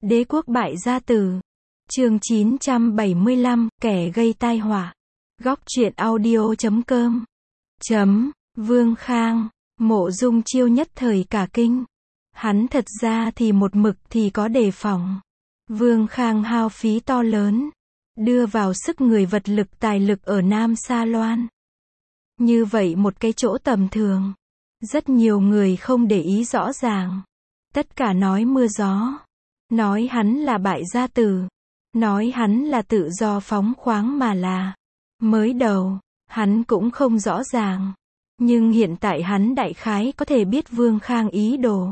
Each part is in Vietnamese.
Đế quốc bại gia tử. Chương 975, kẻ gây tai họa. Góc truyện audio.com. Vương Khang, Mộ Dung Chiêu nhất thời cả kinh. Hắn thật ra thì một mực thì có đề phòng. Vương Khang hao phí to lớn, đưa vào sức người vật lực tài lực ở Nam Sa Loan. Như vậy một cái chỗ tầm thường, rất nhiều người không để ý rõ ràng. Tất cả nói mưa gió, nói hắn là bại gia tử, nói hắn là tự do phóng khoáng mà là. Mới đầu, hắn cũng không rõ ràng. Nhưng hiện tại hắn đại khái có thể biết Vương Khang ý đồ.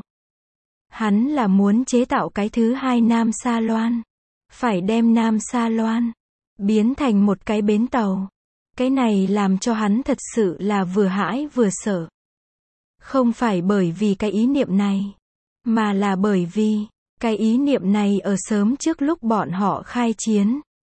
Hắn là muốn chế tạo cái thứ hai Nam Sa Loan. Phải đem Nam Sa Loan biến thành một cái bến tàu. Cái này làm cho hắn thật sự là vừa hãi vừa sợ. Không phải bởi vì cái ý niệm này, mà là bởi vì cái ý niệm này ở sớm trước lúc bọn họ khai chiến,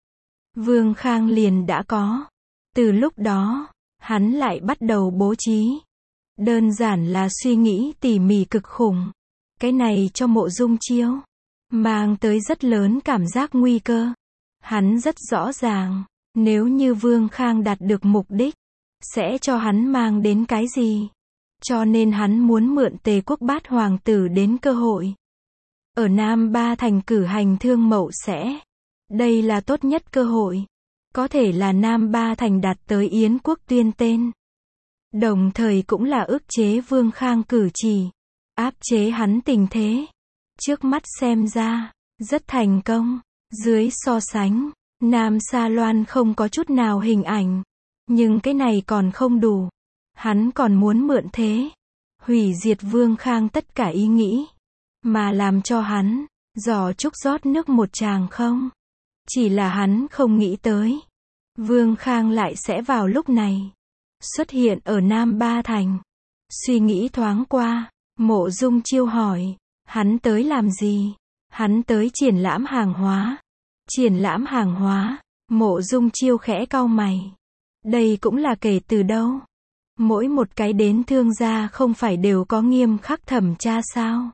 Vương Khang liền đã có. Từ lúc đó, hắn lại bắt đầu bố trí. Đơn giản là suy nghĩ tỉ mỉ cực khủng. Cái này cho Mộ Dung Chiêu mang tới rất lớn cảm giác nguy cơ. Hắn rất rõ ràng, nếu như Vương Khang đạt được mục đích, sẽ cho hắn mang đến cái gì. Cho nên hắn muốn mượn Tề quốc Bát Hoàng tử đến cơ hội. Ở Nam Ba Thành cử hành thương mậu sẽ. Đây là tốt nhất cơ hội. Có thể là Nam Ba Thành đạt tới Yến quốc tuyên tên. Đồng thời cũng là ức chế Vương Khang cử chỉ. Áp chế hắn tình thế. Trước mắt xem ra, rất thành công. Dưới so sánh, Nam Sa Loan không có chút nào hình ảnh. Nhưng cái này còn không đủ. Hắn còn muốn mượn thế. Hủy diệt Vương Khang tất cả ý nghĩ. Mà làm cho hắn, giỏ trúc rót nước một tràng không. Chỉ là hắn không nghĩ tới. Vương Khang lại sẽ vào lúc này xuất hiện ở Nam Ba Thành. Suy nghĩ thoáng qua, Mộ Dung Chiêu hỏi, hắn tới làm gì? Hắn tới triển lãm hàng hóa. Triển lãm hàng hóa? Mộ Dung Chiêu khẽ cau mày. Đây cũng là kể từ đâu? Mỗi một cái đến thương gia không phải đều có nghiêm khắc thẩm tra sao?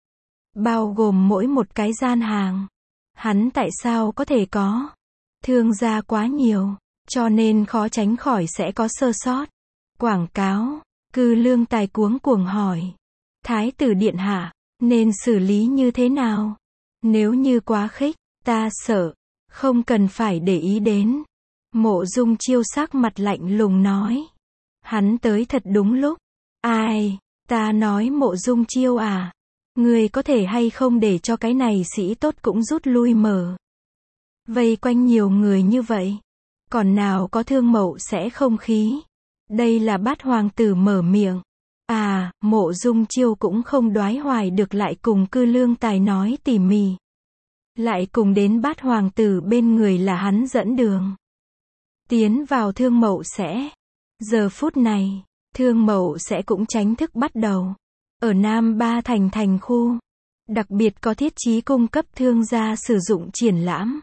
Bao gồm mỗi một cái gian hàng. Hắn tại sao có thể có? Thương gia quá nhiều, cho nên khó tránh khỏi sẽ có sơ sót. Quảng cáo, Cư Lương Tài cuống cuồng hỏi. Thái tử điện hạ, nên xử lý như thế nào? Nếu như quá khích, ta sợ, không cần phải để ý đến. Mộ Dung Chiêu sắc mặt lạnh lùng nói. Hắn tới thật đúng lúc. Ai, ta nói Mộ Dung Chiêu à? Ngươi có thể hay không để cho cái này sĩ tốt cũng rút lui mở. Vây quanh nhiều người như vậy. Còn nào có thương mậu sẽ không khí. Đây là Bát Hoàng tử mở miệng. À, Mộ Dung Chiêu cũng không đoái hoài được lại cùng Cư Lương Tài nói tỉ mỉ. Lại cùng đến Bát Hoàng tử bên người là hắn dẫn đường. Tiến vào thương mậu sẽ. Giờ phút này, thương mậu sẽ cũng chính thức bắt đầu. Ở Nam Ba Thành thành khu. Đặc biệt có thiết trí cung cấp thương gia sử dụng triển lãm.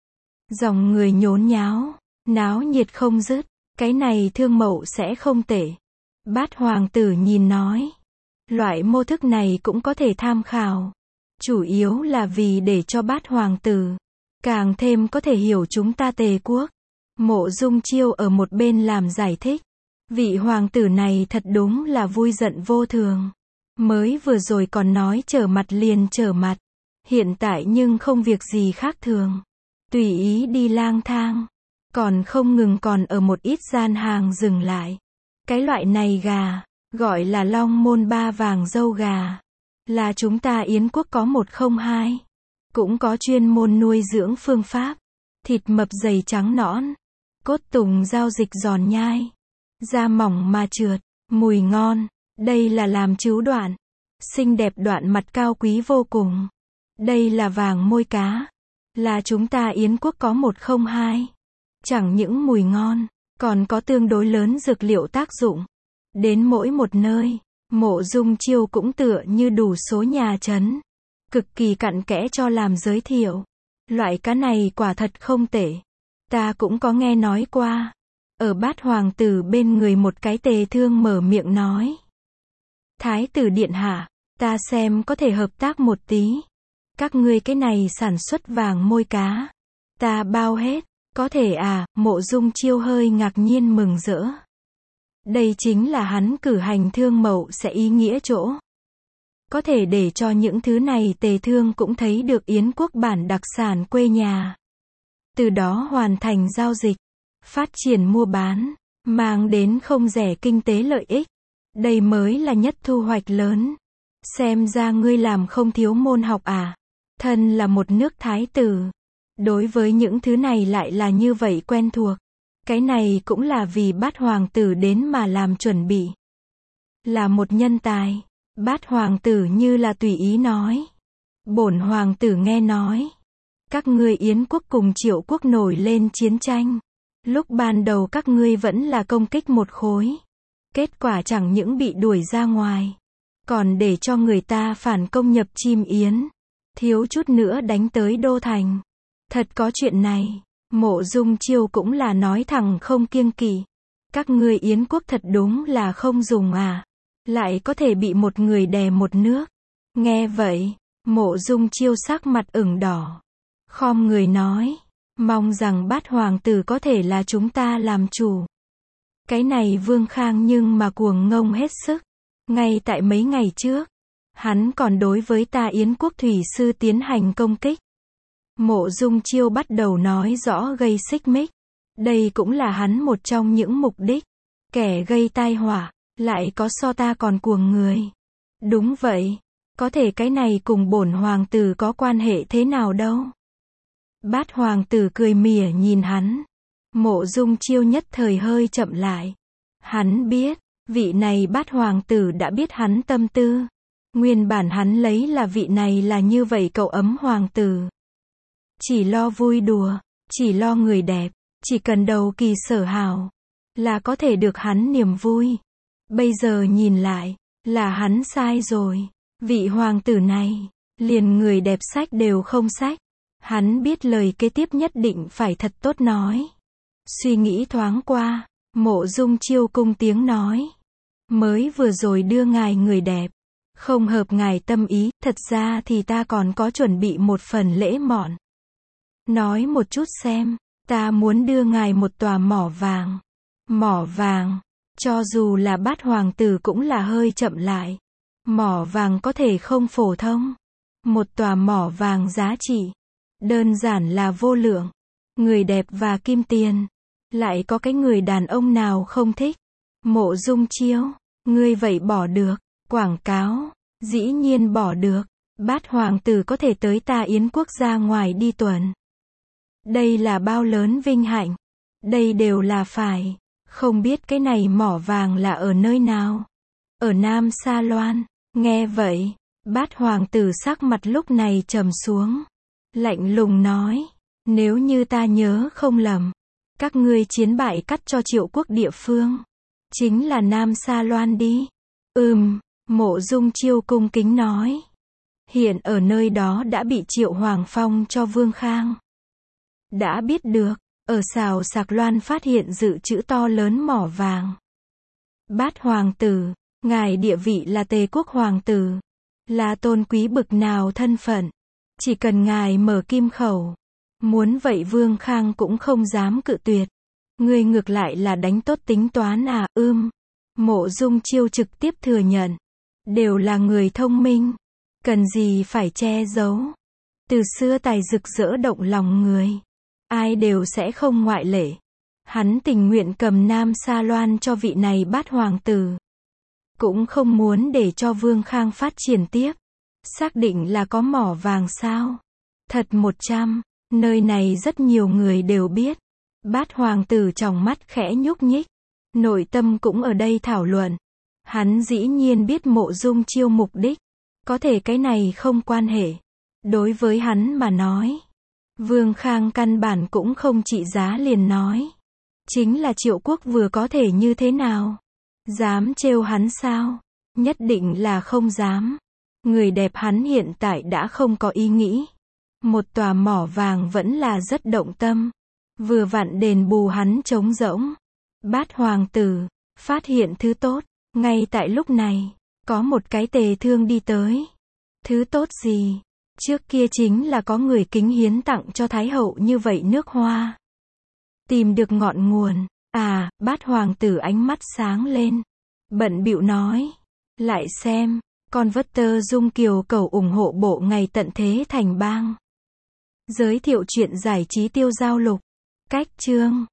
Dòng người nhốn nháo, náo nhiệt không dứt. Cái này thương mậu sẽ không tệ. Bát Hoàng tử nhìn nói. Loại mô thức này cũng có thể tham khảo. Chủ yếu là vì để cho Bát Hoàng tử càng thêm có thể hiểu chúng ta Tề quốc. Mộ Dung Chiêu ở một bên làm giải thích. Vị hoàng tử này thật đúng là vui giận vô thường. Mới vừa rồi còn nói trở mặt liền trở mặt. Hiện tại nhưng không việc gì khác thường. Tùy ý đi lang thang. Còn không ngừng còn ở một ít gian hàng dừng lại. Cái loại này gà, gọi là Long Môn Ba Vàng dâu gà. Là chúng ta Yến quốc có 102. Cũng có chuyên môn nuôi dưỡng phương pháp. Thịt mập dày trắng nõn. Cốt tùng giao dịch giòn nhai. Da mỏng mà trượt, mùi ngon. Đây là làm trứu đoạn. Xinh đẹp đoạn mặt cao quý vô cùng. Đây là vàng môi cá. Là chúng ta Yến quốc có 102. Chẳng những mùi ngon, còn có tương đối lớn dược liệu tác dụng. Đến mỗi một nơi, Mộ Dung Chiêu cũng tựa như đủ số nhà trấn. Cực kỳ cặn kẽ cho làm giới thiệu. Loại cá này quả thật không tệ. Ta cũng có nghe nói qua. Ở Bát Hoàng tử bên người một cái tề thương mở miệng nói. Thái tử điện hạ, ta xem có thể hợp tác một tí. Các ngươi cái này sản xuất vàng môi cá. Ta bao hết. Có thể à, Mộ Dung Chiêu hơi ngạc nhiên mừng rỡ. Đây chính là hắn cử hành thương mậu sẽ ý nghĩa chỗ. Có thể để cho những thứ này Tề Thương cũng thấy được Yến quốc bản đặc sản quê nhà. Từ đó hoàn thành giao dịch, phát triển mua bán, mang đến không rẻ kinh tế lợi ích. Đây mới là nhất thu hoạch lớn. Xem ra ngươi làm không thiếu môn học à. Thân là một nước thái tử. Đối với những thứ này lại là như vậy quen thuộc. Cái này cũng là vì Bát hoàng tử đến mà làm chuẩn bị. Là một nhân tài. Bát hoàng tử như là tùy ý nói. Bổn hoàng tử nghe nói. Các ngươi Yến quốc cùng Triệu quốc nổi lên chiến tranh. Lúc ban đầu các ngươi vẫn là công kích một khối. Kết quả chẳng những bị đuổi ra ngoài. Còn để cho người ta phản công nhập Chim Yến. Thiếu chút nữa đánh tới Đô Thành. Thật có chuyện này. Mộ Dung Chiêu cũng là nói thẳng không kiêng kỵ. Các ngươi Yến quốc thật đúng là không dùng à. Lại có thể bị một người đè một nước. Nghe vậy, Mộ Dung Chiêu sắc mặt ửng đỏ. Khom người nói. Mong rằng Bát hoàng tử có thể là chúng ta làm chủ. Cái này Vương Khang nhưng mà cuồng ngông hết sức. Ngay tại mấy ngày trước, hắn còn đối với ta Yến quốc thủy sư tiến hành công kích. Mộ Dung Chiêu bắt đầu nói rõ gây xích mích. Đây cũng là hắn một trong những mục đích. Kẻ gây tai họa, lại có so ta còn cuồng người. Đúng vậy, có thể cái này cùng bổn hoàng tử có quan hệ thế nào đâu. Bát hoàng tử cười mỉa nhìn hắn. Mộ Dung Chiêu nhất thời hơi chậm lại. Hắn biết, vị này Bát hoàng tử đã biết hắn tâm tư. Nguyên bản hắn lấy là vị này là như vậy cậu ấm hoàng tử. Chỉ lo vui đùa, chỉ lo người đẹp, chỉ cần đầu kỳ sở hào, là có thể được hắn niềm vui. Bây giờ nhìn lại, là hắn sai rồi. Vị hoàng tử này, liền người đẹp sách đều không sách. Hắn biết lời kế tiếp nhất định phải thật tốt nói. Suy nghĩ thoáng qua, Mộ Dung Chiêu cung tiếng nói. Mới vừa rồi đưa ngài người đẹp. Không hợp ngài tâm ý, thật ra thì ta còn có chuẩn bị một phần lễ mọn. Nói một chút xem, ta muốn đưa ngài một tòa mỏ vàng. Mỏ vàng, cho dù là Bát hoàng tử cũng là hơi chậm lại. Mỏ vàng có thể không phổ thông. Một tòa mỏ vàng giá trị, đơn giản là vô lượng. Người đẹp và kim tiền. Lại có cái người đàn ông nào không thích. Mộ Dung Chiêu, ngươi vậy bỏ được. Quảng cáo, dĩ nhiên bỏ được. Bát hoàng tử có thể tới ta Yến quốc ra ngoài đi tuần. Đây là bao lớn vinh hạnh. Đây đều là phải. Không biết cái này mỏ vàng là ở nơi nào. Ở Nam Sa Loan. Nghe vậy, Bát hoàng tử sắc mặt lúc này trầm xuống. Lạnh lùng nói. Nếu như ta nhớ không lầm, các ngươi chiến bại cắt cho Triệu quốc địa phương. Chính là Nam Sa Loan đi. Mộ Dung Chiêu cung kính nói. Hiện ở nơi đó đã bị Triệu Hoàng Phong cho Vương Khang. Đã biết được, ở Sào Sạc Loan phát hiện dự trữ to lớn mỏ vàng. Bát hoàng tử, ngài địa vị là Tề quốc hoàng tử. Là tôn quý bực nào thân phận. Chỉ cần ngài mở kim khẩu. Muốn vậy Vương Khang cũng không dám cự tuyệt. Ngươi ngược lại là đánh tốt tính toán à. Mộ Dung Chiêu trực tiếp thừa nhận. Đều là người thông minh. Cần gì phải che giấu. Từ xưa tài rực rỡ động lòng người. Ai đều sẽ không ngoại lệ. Hắn tình nguyện cầm Nam Sa Loan cho vị này Bát hoàng tử. Cũng không muốn để cho Vương Khang phát triển tiếp. Xác định là có mỏ vàng sao? Thật 100. Nơi này rất nhiều người đều biết. Bát hoàng tử tròng mắt khẽ nhúc nhích. Nội tâm cũng ở đây thảo luận. Hắn dĩ nhiên biết Mộ Dung Chiêu mục đích. Có thể cái này không quan hệ. Đối với hắn mà nói. Vương Khang căn bản cũng không trị giá liền nói. Chính là Triệu quốc vừa có thể như thế nào? Dám trêu hắn sao? Nhất định là không dám. Người đẹp hắn hiện tại đã không có ý nghĩ. Một tòa mỏ vàng vẫn là rất động tâm. Vừa vặn đền bù hắn trống rỗng. Bát hoàng tử, phát hiện thứ tốt. Ngay tại lúc này, có một cái Tề Thương đi tới. Thứ tốt gì? Trước kia chính là có người kính hiến tặng cho Thái hậu như vậy nước hoa. Tìm được ngọn nguồn. À, Bát hoàng tử ánh mắt sáng lên. Bận bịu nói. Lại xem. Converter Dung Kiều cầu ủng hộ bộ ngày tận thế thành bang. Giới thiệu chuyện giải trí tiêu giao lục. Cách chương.